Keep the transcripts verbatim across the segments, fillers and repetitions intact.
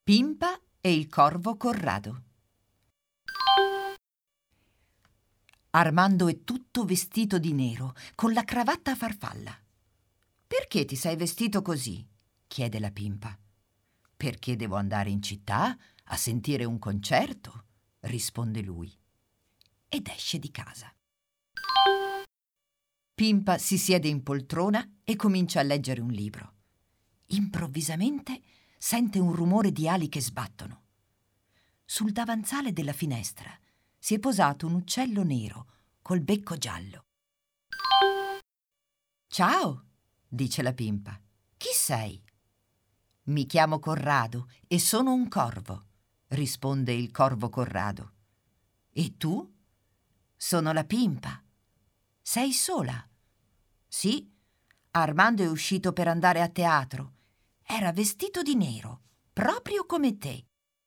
Pimpa e il corvo Corrado. Armando è tutto vestito di nero, con la cravatta a farfalla. «Perché ti sei vestito così?» chiede la Pimpa. «Perché devo andare in città a sentire un concerto», risponde lui. Ed esce di casa. Pimpa si siede in poltrona e comincia a leggere un libro. Improvvisamente sente un rumore di ali che sbattono. Sul davanzale della finestra si è posato un uccello nero col becco giallo. «Ciao», dice la Pimpa. «Chi sei?» «Mi chiamo Corrado e sono un corvo», risponde il corvo Corrado. «E tu?» «Sono la Pimpa». «Sei sola?» «Sì, Armando è uscito per andare a teatro. Era vestito di nero, proprio come te».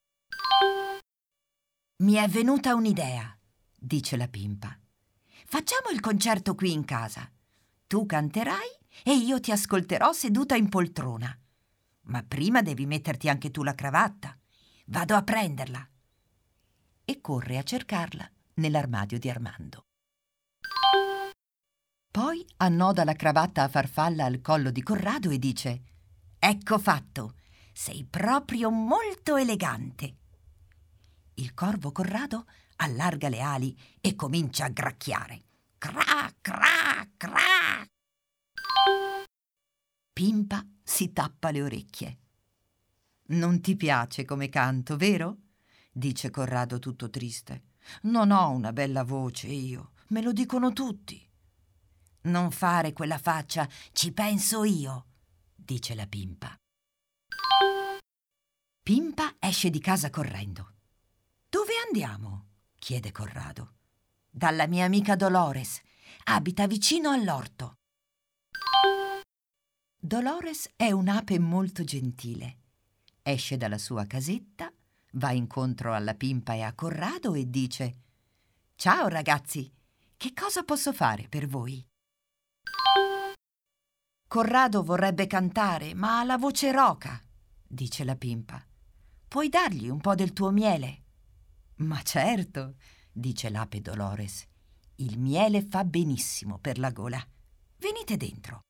«Mi è venuta un'idea», dice la Pimpa. «Facciamo il concerto qui in casa. Tu canterai e io ti ascolterò seduta in poltrona. Ma prima devi metterti anche tu la cravatta. Vado a prenderla». E corre a cercarla nell'armadio di Armando. Poi annoda la cravatta a farfalla al collo di Corrado e dice: «Ecco fatto, sei proprio molto elegante». Il corvo Corrado allarga le ali e comincia a gracchiare. Cra, cra, cra. Pimpa si tappa le orecchie. «Non ti piace come canto, vero?» dice Corrado tutto triste. «Non ho una bella voce io, me lo dicono tutti». «Non fare quella faccia, ci penso io», dice la Pimpa. Pimpa esce di casa correndo. «Dove andiamo?» chiede Corrado. «Dalla mia amica Dolores. Abita vicino all'orto». Dolores è un'ape molto gentile. Esce dalla sua casetta, va incontro alla Pimpa e a Corrado e dice: «Ciao ragazzi, che cosa posso fare per voi?» «Corrado vorrebbe cantare, ma ha la voce roca», dice la Pimpa. «Puoi dargli un po' del tuo miele?» «Ma certo», dice l'ape Dolores. «Il miele fa benissimo per la gola. Venite dentro».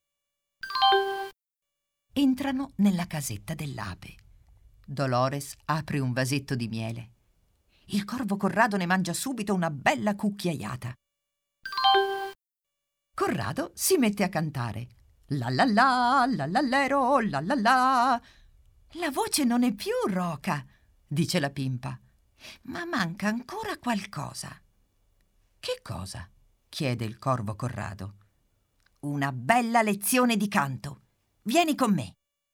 Entrano nella casetta dell'ape. Dolores apre un vasetto di miele. Il corvo Corrado ne mangia subito una bella cucchiaiata. Corrado si mette a cantare. La la la, la la lero, la la la. «La voce non è più roca», dice la Pimpa. «Ma manca ancora qualcosa». «Che cosa?» chiede il corvo Corrado. «Una bella lezione di canto. Vieni con me».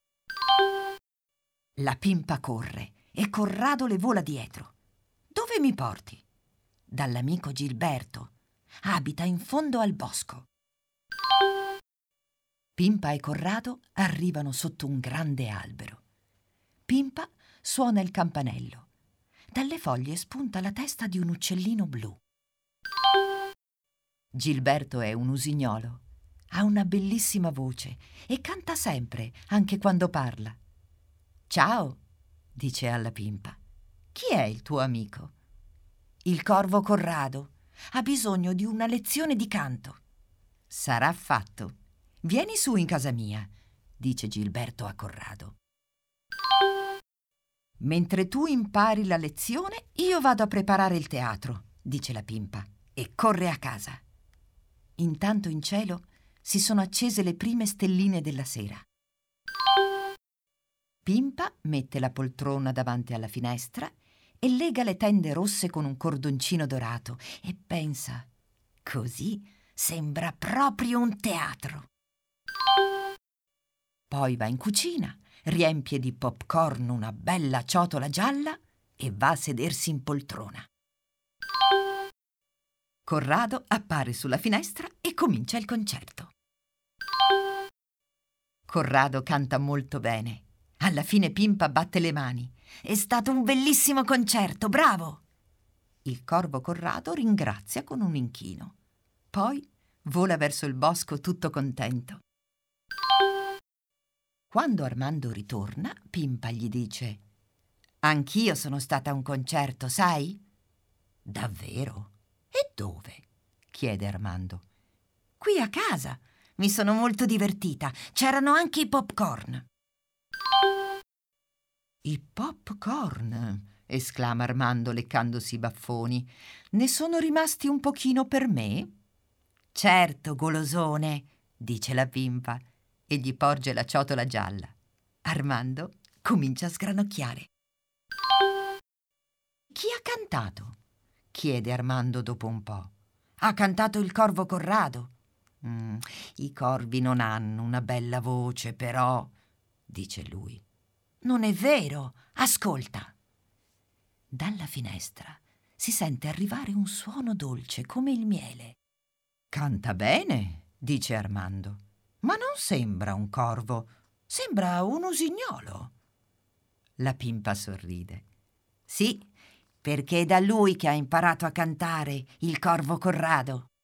La Pimpa corre e Corrado le vola dietro. «Dove mi porti?» «Dall'amico Gilberto. Abita in fondo al bosco». Pimpa e Corrado arrivano sotto un grande albero. Pimpa suona il campanello. Dalle foglie spunta la testa di un uccellino blu. Gilberto è un usignolo. Ha una bellissima voce e canta sempre, anche quando parla. «Ciao», dice alla Pimpa. «Chi è il tuo amico?» «Il corvo Corrado. Ha bisogno di una lezione di canto». «Sarà fatto. Vieni su in casa mia», dice Gilberto a Corrado. «Mentre tu impari la lezione, io vado a preparare il teatro», dice la Pimpa, e corre a casa. Intanto in cielo si sono accese le prime stelline della sera. Pimpa mette la poltrona davanti alla finestra e lega le tende rosse con un cordoncino dorato e pensa: «Così sembra proprio un teatro». Poi va in cucina, riempie di popcorn una bella ciotola gialla e va a sedersi in poltrona. Corrado appare sulla finestra e comincia il concerto. Corrado canta molto bene. Alla fine Pimpa batte le mani. «È stato un bellissimo concerto, bravo!» Il corvo Corrado ringrazia con un inchino. Poi vola verso il bosco tutto contento. Quando Armando ritorna, Pimpa gli dice: Anch'io sono stata a un concerto, sai? Davvero? E dove? Chiede Armando. Qui a casa. Mi sono molto divertita. C'erano anche i popcorn. I popcorn! Esclama Armando leccandosi i baffoni. Ne sono rimasti un pochino per me? Certo, golosone, dice la Pimpa e gli porge la ciotola gialla. Armando comincia a sgranocchiare. Chi ha cantato? Chiede Armando dopo un po'. Ha cantato il corvo Corrado. Mm, I corvi non hanno una bella voce, però, dice lui. Non è vero, ascolta. Dalla finestra si sente arrivare un suono dolce come il miele. Canta bene, dice Armando, ma non sembra un corvo, sembra un usignolo. La Pimpa sorride. Sì, perché è da lui che ha imparato a cantare il corvo Corrado.